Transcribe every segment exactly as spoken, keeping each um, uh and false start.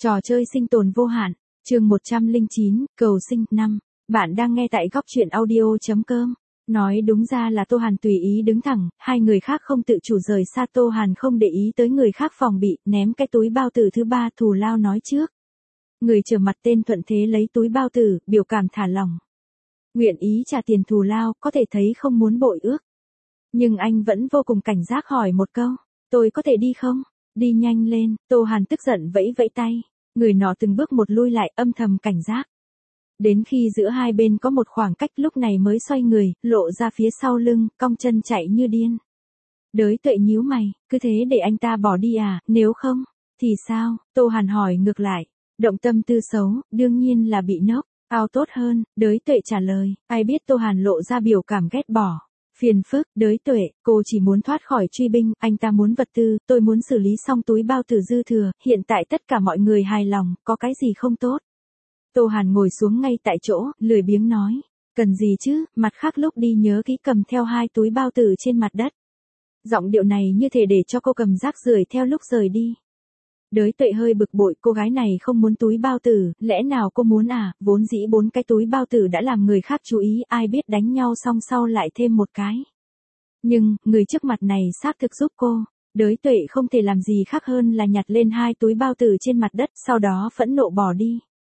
Trò chơi sinh tồn vô hạn, chương một trăm lẻ chín, cầu sinh năm. Bạn đang nghe tại góc truyện audio chấm com. Nói đúng ra là Tô Hàn tùy ý đứng thẳng, hai người khác không tự chủ rời xa. Tô Hàn không để ý tới người khác phòng bị, ném cái túi bao tử thứ ba. Thù lao nói trước. Người trở mặt tên thuận thế lấy túi bao tử, biểu cảm thả lỏng. Nguyện ý trả tiền thù lao, có thể thấy không muốn bội ước. Nhưng anh vẫn vô cùng cảnh giác hỏi một câu, tôi có thể đi không? Đi nhanh lên. Tô Hàn tức giận vẫy vẫy tay. Người nọ từng bước một lui lại, âm thầm cảnh giác. Đến khi giữa hai bên có một khoảng cách, lúc này mới xoay người, lộ ra phía sau lưng, cong chân chạy như điên. Đới Tuệ nhíu mày, cứ thế để anh ta bỏ đi à, nếu không, thì sao? Tô Hàn hỏi ngược lại. Động tâm tư xấu, đương nhiên là bị nốc, ao tốt hơn. Đới Tuệ trả lời. Ai biết Tô Hàn lộ ra biểu cảm ghét bỏ. Phiền phức. Đới Tuệ, cô chỉ muốn thoát khỏi truy binh, anh ta muốn vật tư, tôi muốn xử lý xong túi bao tử dư thừa, hiện tại tất cả mọi người hài lòng, có cái gì không tốt. Tô Hàn ngồi xuống ngay tại chỗ, lười biếng nói, cần gì chứ, mặt khác lúc đi nhớ kỹ cầm theo hai túi bao tử trên mặt đất. Giọng điệu này như thể để cho cô cầm rác rưởi theo lúc rời đi. Đới Tuệ hơi bực bội, cô gái này không muốn túi bao tử, lẽ nào cô muốn à, vốn dĩ bốn cái túi bao tử đã làm người khác chú ý, ai biết đánh nhau xong sau lại thêm một cái. Nhưng, người trước mặt này xác thực giúp cô, Đới Tuệ không thể làm gì khác hơn là nhặt lên hai túi bao tử trên mặt đất, sau đó phẫn nộ bỏ đi.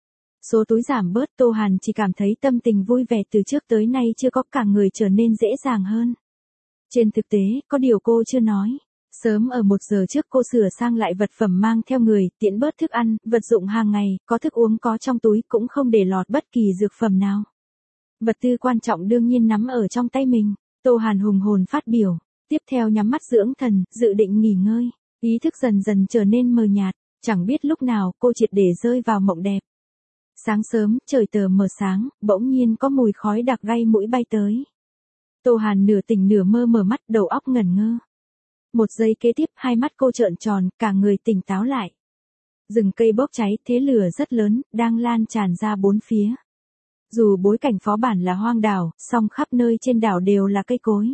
Số túi giảm bớt, Tô Hàn chỉ cảm thấy tâm tình vui vẻ, từ trước tới nay chưa có, cả người trở nên dễ dàng hơn. Trên thực tế, có điều cô chưa nói. Sớm ở một giờ trước cô sửa sang lại vật phẩm mang theo người, tiễn bớt thức ăn, vật dụng hàng ngày, có thức uống có trong túi, cũng không để lọt bất kỳ dược phẩm nào. Vật tư quan trọng đương nhiên nắm ở trong tay mình. Tô Hàn hùng hồn phát biểu, tiếp theo nhắm mắt dưỡng thần, dự định nghỉ ngơi. Ý thức dần dần trở nên mờ nhạt, chẳng biết lúc nào cô triệt để rơi vào mộng đẹp. Sáng sớm, trời tờ mờ sáng, bỗng nhiên có mùi khói đặc gây mũi bay tới. Tô Hàn nửa tỉnh nửa mơ mở mắt, đầu óc ngẩn ngơ. Một giây kế tiếp, hai mắt cô trợn tròn, cả người tỉnh táo lại. Rừng cây bốc cháy, thế lửa rất lớn, đang lan tràn ra bốn phía. Dù bối cảnh phó bản là hoang đảo, song khắp nơi trên đảo đều là cây cối.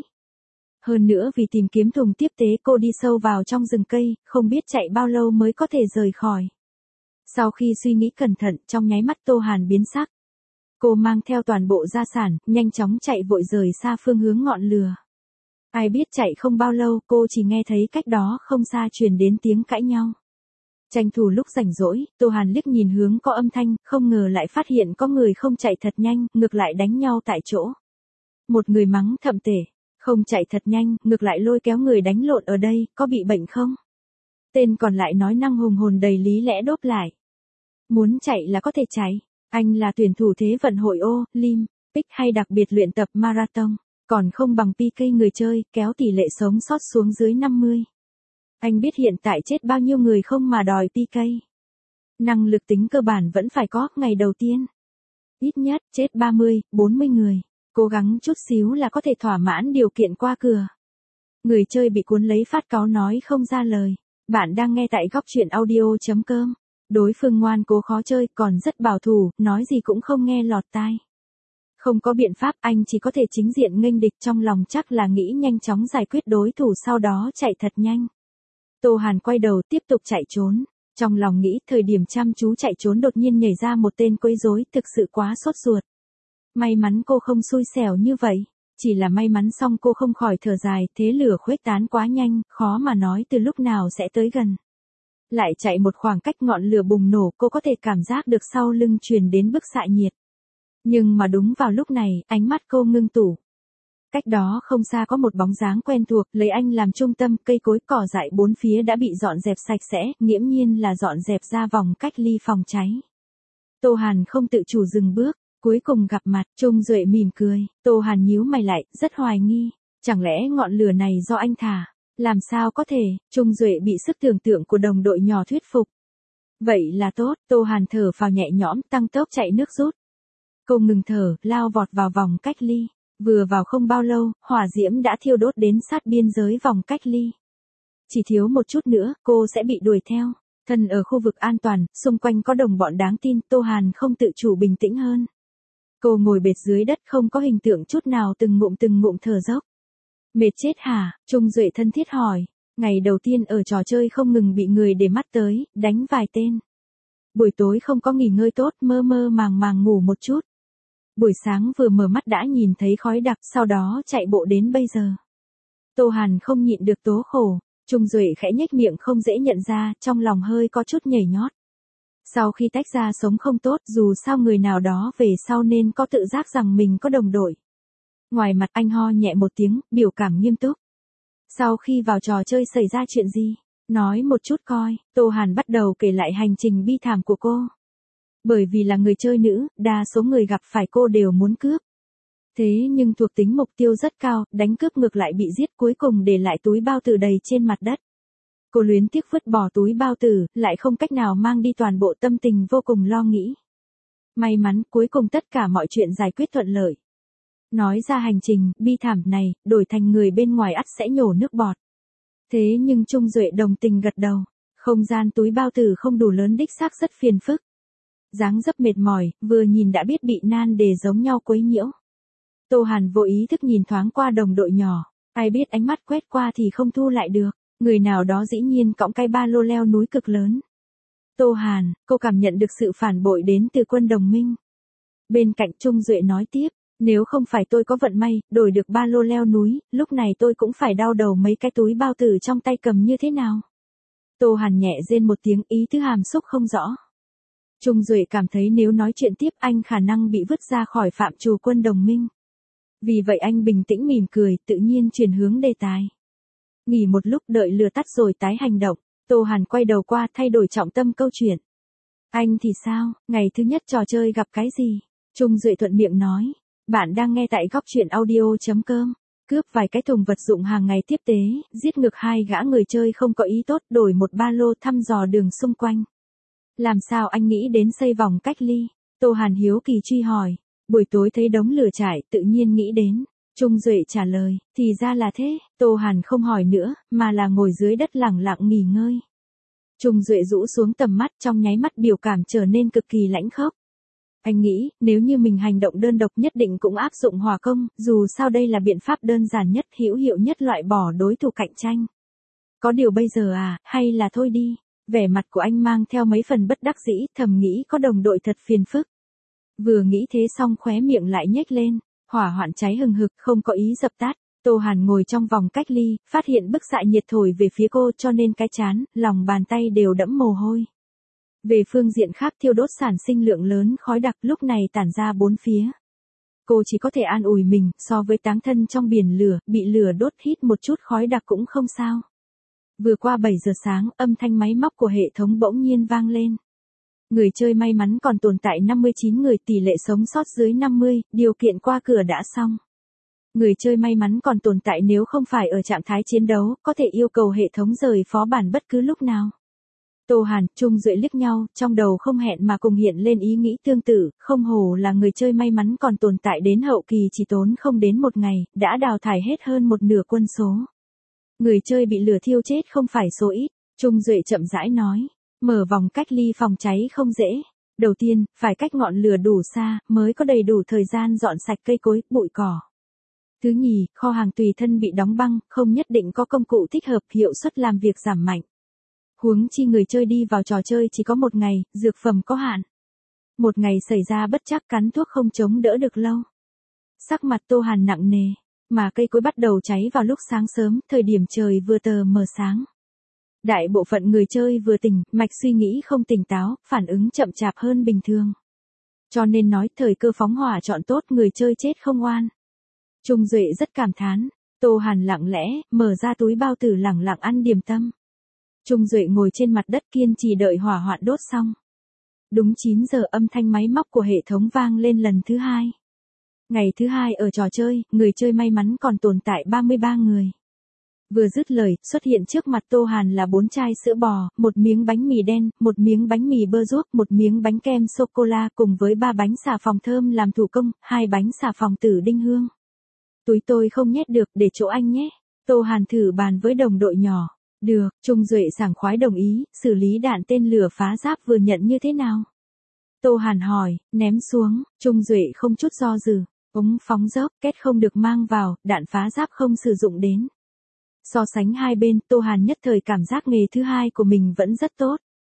Hơn nữa vì tìm kiếm thùng tiếp tế, cô đi sâu vào trong rừng cây, không biết chạy bao lâu mới có thể rời khỏi. Sau khi suy nghĩ cẩn thận, trong nháy mắt Tô Hàn biến sắc. Cô mang theo toàn bộ gia sản, nhanh chóng chạy vội rời xa phương hướng ngọn lửa. Ai biết chạy không bao lâu, cô chỉ nghe thấy cách đó không xa truyền đến tiếng cãi nhau. Tranh thủ lúc rảnh rỗi, Tô Hàn liếc nhìn hướng có âm thanh, không ngờ lại phát hiện có người không chạy thật nhanh, ngược lại đánh nhau tại chỗ. Một người mắng thậm tệ, không chạy thật nhanh, ngược lại lôi kéo người đánh lộn ở đây, có bị bệnh không? Tên còn lại nói năng hùng hồn đầy lý lẽ đốp lại. Muốn chạy là có thể chạy, anh là tuyển thủ thế vận hội Olympic hay đặc biệt luyện tập marathon. Còn không bằng pê ca người chơi, kéo tỷ lệ sống sót xuống dưới năm mươi. Anh biết hiện tại chết bao nhiêu người không mà đòi pê ca. Năng lực tính cơ bản vẫn phải có, ngày đầu tiên. Ít nhất, chết ba mươi, bốn mươi người. Cố gắng chút xíu là có thể thỏa mãn điều kiện qua cửa. Người chơi bị cuốn lấy phát cáu nói không ra lời. Bạn đang nghe tại góc truyện audio chấm com. Đối phương ngoan cố khó chơi, còn rất bảo thủ, nói gì cũng không nghe lọt tai. Không có biện pháp, anh chỉ có thể chính diện nghênh địch, trong lòng chắc là nghĩ nhanh chóng giải quyết đối thủ, sau đó chạy thật nhanh. Tô Hàn quay đầu tiếp tục chạy trốn. Trong lòng nghĩ, thời điểm chăm chú chạy trốn đột nhiên nhảy ra một tên quấy rối, thực sự quá sốt ruột. May mắn cô không xui xẻo như vậy. Chỉ là may mắn xong cô không khỏi thở dài, thế lửa khuếch tán quá nhanh, khó mà nói từ lúc nào sẽ tới gần. Lại chạy một khoảng cách ngọn lửa bùng nổ, cô có thể cảm giác được sau lưng truyền đến bức xạ nhiệt. Nhưng mà đúng vào lúc này, ánh mắt cô ngưng tụ. Cách đó không xa có một bóng dáng quen thuộc, lấy anh làm trung tâm, cây cối cỏ dại bốn phía đã bị dọn dẹp sạch sẽ, nghiễm nhiên là dọn dẹp ra vòng cách ly phòng cháy. Tô Hàn không tự chủ dừng bước, cuối cùng gặp mặt, Trung Duệ mỉm cười, Tô Hàn nhíu mày lại, rất hoài nghi, chẳng lẽ ngọn lửa này do anh thả, làm sao có thể, Trung Duệ bị sức tưởng tượng của đồng đội nhỏ thuyết phục. Vậy là tốt, Tô Hàn thở phào nhẹ nhõm, tăng tốc chạy nước rút. Cô ngừng thở, lao vọt vào vòng cách ly. Vừa vào không bao lâu, hỏa diễm đã thiêu đốt đến sát biên giới vòng cách ly. Chỉ thiếu một chút nữa, cô sẽ bị đuổi theo. Thân ở khu vực an toàn, xung quanh có đồng bọn đáng tin, Tô Hàn không tự chủ bình tĩnh hơn. Cô ngồi bệt dưới đất không có hình tượng chút nào, từng ngụm từng ngụm thở dốc. Mệt chết hả? Trung Duệ thân thiết hỏi. Ngày đầu tiên ở trò chơi không ngừng bị người để mắt tới, đánh vài tên. Buổi tối không có nghỉ ngơi tốt, mơ mơ màng màng ngủ một chút. Buổi sáng vừa mở mắt đã nhìn thấy khói đặc, sau đó chạy bộ đến bây giờ. Tô Hàn không nhịn được tố khổ, Trung Duệ khẽ nhếch miệng không dễ nhận ra, trong lòng hơi có chút nhảy nhót. Sau khi tách ra sống không tốt, dù sao người nào đó về sau nên có tự giác rằng mình có đồng đội. Ngoài mặt anh ho nhẹ một tiếng, biểu cảm nghiêm túc. Sau khi vào trò chơi xảy ra chuyện gì? Nói một chút coi. Tô Hàn bắt đầu kể lại hành trình bi thảm của cô. Bởi vì là người chơi nữ, đa số người gặp phải cô đều muốn cướp. Thế nhưng thuộc tính mục tiêu rất cao, đánh cướp ngược lại bị giết, cuối cùng để lại túi bao tử đầy trên mặt đất. Cô luyến tiếc vứt bỏ túi bao tử, lại không cách nào mang đi, toàn bộ tâm tình vô cùng lo nghĩ. May mắn, cuối cùng tất cả mọi chuyện giải quyết thuận lợi. Nói ra hành trình bi thảm này, đổi thành người bên ngoài ắt sẽ nhổ nước bọt. Thế nhưng Trung Duệ đồng tình gật đầu. Không gian túi bao tử không đủ lớn, đích xác rất phiền phức. Dáng dấp mệt mỏi, vừa nhìn đã biết bị nan đề giống nhau quấy nhiễu. Tô Hàn vô ý thức nhìn thoáng qua đồng đội nhỏ. Ai biết ánh mắt quét qua thì không thu lại được. Người nào đó dĩ nhiên cõng cái ba lô leo núi cực lớn. Tô Hàn, cô cảm nhận được sự phản bội đến từ quân đồng minh. Bên cạnh Trung Duệ nói tiếp. Nếu không phải tôi có vận may, đổi được ba lô leo núi, lúc này tôi cũng phải đau đầu mấy cái túi bao tử trong tay cầm như thế nào. Tô Hàn nhẹ rên một tiếng, ý tứ hàm xúc không rõ. Trung Duệ cảm thấy nếu nói chuyện tiếp anh khả năng bị vứt ra khỏi phạm trù quân đồng minh. Vì vậy anh bình tĩnh mỉm cười, tự nhiên chuyển hướng đề tài. Nghỉ một lúc đợi lửa tắt rồi tái hành động, Tô Hàn quay đầu qua thay đổi trọng tâm câu chuyện. Anh thì sao, ngày thứ nhất trò chơi gặp cái gì? Trung Duệ thuận miệng nói. Bạn đang nghe tại góc truyện audio.com. Cướp vài cái thùng vật dụng hàng ngày tiếp tế, giết ngược hai gã người chơi không có ý tốt, đổi một ba lô thăm dò đường xung quanh. Làm sao anh nghĩ đến xây vòng cách ly? Tô Hàn hiếu kỳ truy hỏi. Buổi tối thấy đống lửa trải, tự nhiên nghĩ đến. Trung Duệ trả lời, thì ra là thế. Tô Hàn không hỏi nữa, mà là ngồi dưới đất lẳng lặng nghỉ ngơi. Trung Duệ rũ xuống tầm mắt, trong nháy mắt biểu cảm trở nên cực kỳ lãnh khốc. Anh nghĩ, nếu như mình hành động đơn độc nhất định cũng áp dụng hỏa công, dù sao đây là biện pháp đơn giản nhất, hữu hiệu nhất loại bỏ đối thủ cạnh tranh. Có điều bây giờ à, hay là thôi đi. Vẻ mặt của anh mang theo mấy phần bất đắc dĩ, thầm nghĩ có đồng đội thật phiền phức. Vừa nghĩ thế xong khóe miệng lại nhếch lên, hỏa hoạn cháy hừng hực, không có ý dập tắt. Tô Hàn ngồi trong vòng cách ly, phát hiện bức xạ nhiệt thổi về phía cô cho nên cái trán, lòng bàn tay đều đẫm mồ hôi. Về phương diện khác, thiêu đốt sản sinh lượng lớn khói đặc lúc này tản ra bốn phía. Cô chỉ có thể an ủi mình, so với táng thân trong biển lửa, bị lửa đốt hít một chút khói đặc cũng không sao. Vừa qua bảy giờ sáng, âm thanh máy móc của hệ thống bỗng nhiên vang lên. Người chơi may mắn còn tồn tại năm mươi chín người, tỷ lệ sống sót dưới năm mươi, điều kiện qua cửa đã xong. Người chơi may mắn còn tồn tại nếu không phải ở trạng thái chiến đấu, có thể yêu cầu hệ thống rời phó bản bất cứ lúc nào. Tô Hàn, Trung Duệ liếc nhau, trong đầu không hẹn mà cùng hiện lên ý nghĩ tương tự, không hổ là người chơi may mắn còn tồn tại đến hậu kỳ chỉ tốn không đến một ngày, đã đào thải hết hơn một nửa quân số. Người chơi bị lửa thiêu chết không phải số ít, Trung Duệ chậm rãi nói, mở vòng cách ly phòng cháy không dễ. Đầu tiên, phải cách ngọn lửa đủ xa, mới có đầy đủ thời gian dọn sạch cây cối, bụi cỏ. Thứ nhì, kho hàng tùy thân bị đóng băng, không nhất định có công cụ thích hợp, hiệu suất làm việc giảm mạnh. Huống chi người chơi đi vào trò chơi chỉ có một ngày, dược phẩm có hạn. Một ngày xảy ra bất trắc, cắn thuốc không chống đỡ được lâu. Sắc mặt Tô Hàn nặng nề, mà cây cối bắt đầu cháy vào lúc sáng sớm, thời điểm trời vừa tờ mờ sáng. Đại bộ phận người chơi vừa tỉnh, mạch suy nghĩ không tỉnh táo, phản ứng chậm chạp hơn bình thường. Cho nên nói thời cơ phóng hỏa chọn tốt, người chơi chết không oan. Trung Duệ rất cảm thán, Tô Hàn lặng lẽ, mở ra túi bao tử lẳng lặng ăn điểm tâm. Trung Duệ ngồi trên mặt đất kiên trì đợi hỏa hoạn đốt xong. Đúng chín giờ âm thanh máy móc của hệ thống vang lên lần thứ hai. Ngày thứ hai ở trò chơi, người chơi may mắn còn tồn tại ba mươi ba người. Vừa dứt lời, xuất hiện trước mặt Tô Hàn là bốn chai sữa bò, một miếng bánh mì đen, một miếng bánh mì bơ ruốc, một miếng bánh kem sô-cô-la cùng với ba bánh xà phòng thơm làm thủ công, hai bánh xà phòng tử đinh hương. Túi tôi không nhét được, để chỗ anh nhé. Tô Hàn thử bàn với đồng đội nhỏ. Được, Trung Duệ sảng khoái đồng ý, xử lý đạn tên lửa phá giáp vừa nhận như thế nào? Tô Hàn hỏi, ném xuống, Trung Duệ không chút do dự, ống phóng dốc, két không được mang vào, đạn phá giáp không sử dụng đến. So sánh hai bên, Tô Hàn nhất thời cảm giác nghề thứ hai của mình vẫn rất tốt.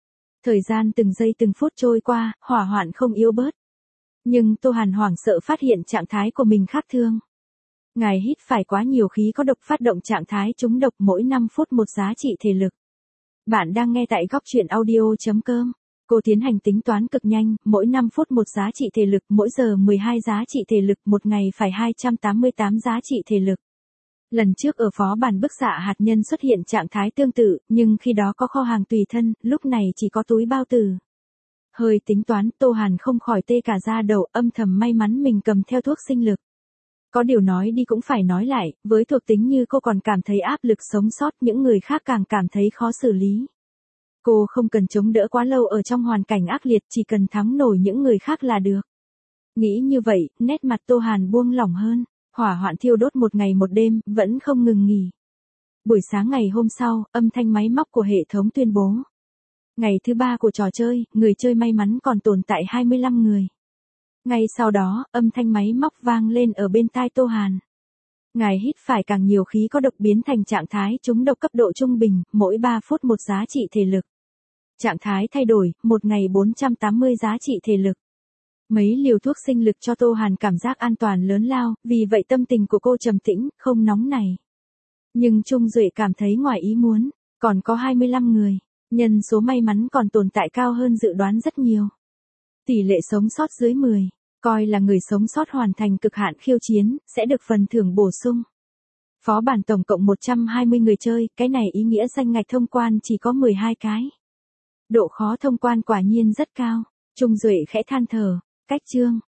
Thời gian từng giây từng phút trôi qua, hỏa hoạn không yếu bớt. Nhưng Tô Hàn hoảng sợ phát hiện trạng thái của mình khác thường. Ngài hít phải quá nhiều khí có độc, phát động trạng thái trúng độc, mỗi năm phút một giá trị thể lực. Bạn đang nghe tại góc truyện audio.com. Cô tiến hành tính toán cực nhanh, mỗi năm phút một giá trị thể lực, mỗi giờ mười hai giá trị thể lực, một ngày phải hai trăm tám mươi tám giá trị thể lực. Lần trước ở phó bản bức xạ hạt nhân xuất hiện trạng thái tương tự, nhưng khi đó có kho hàng tùy thân, lúc này chỉ có túi bao tử. Hơi tính toán, Tô Hàn không khỏi tê cả da đầu, âm thầm may mắn mình cầm theo thuốc sinh lực. Có điều nói đi cũng phải nói lại, với thuộc tính như cô còn cảm thấy áp lực sống sót, những người khác càng cảm thấy khó xử lý. Cô không cần chống đỡ quá lâu ở trong hoàn cảnh ác liệt, chỉ cần thắng nổi những người khác là được. Nghĩ như vậy, nét mặt Tô Hàn buông lỏng hơn, hỏa hoạn thiêu đốt một ngày một đêm, vẫn không ngừng nghỉ. Buổi sáng ngày hôm sau, âm thanh máy móc của hệ thống tuyên bố. Ngày thứ ba của trò chơi, người chơi may mắn còn tồn tại hai mươi lăm người. Ngay sau đó, âm thanh máy móc vang lên ở bên tai Tô Hàn. Ngài hít phải càng nhiều khí có độc, biến thành trạng thái trúng độc cấp độ trung bình, mỗi ba phút một giá trị thể lực. Trạng thái thay đổi, một ngày bốn trăm tám mươi giá trị thể lực. Mấy liều thuốc sinh lực cho Tô Hàn cảm giác an toàn lớn lao, vì vậy tâm tình của cô trầm tĩnh, không nóng nảy. Nhưng Trung Duệ cảm thấy ngoài ý muốn, còn có hai mươi lăm người, nhân số may mắn còn tồn tại cao hơn dự đoán rất nhiều. Tỷ lệ sống sót dưới mười, coi là người sống sót hoàn thành cực hạn khiêu chiến, sẽ được phần thưởng bổ sung. Phó bản tổng cộng một trăm hai mươi người chơi, cái này ý nghĩa danh ngạch thông quan chỉ có mười hai cái. Độ khó thông quan quả nhiên rất cao, Trung Duệ khẽ than thở, cách chương.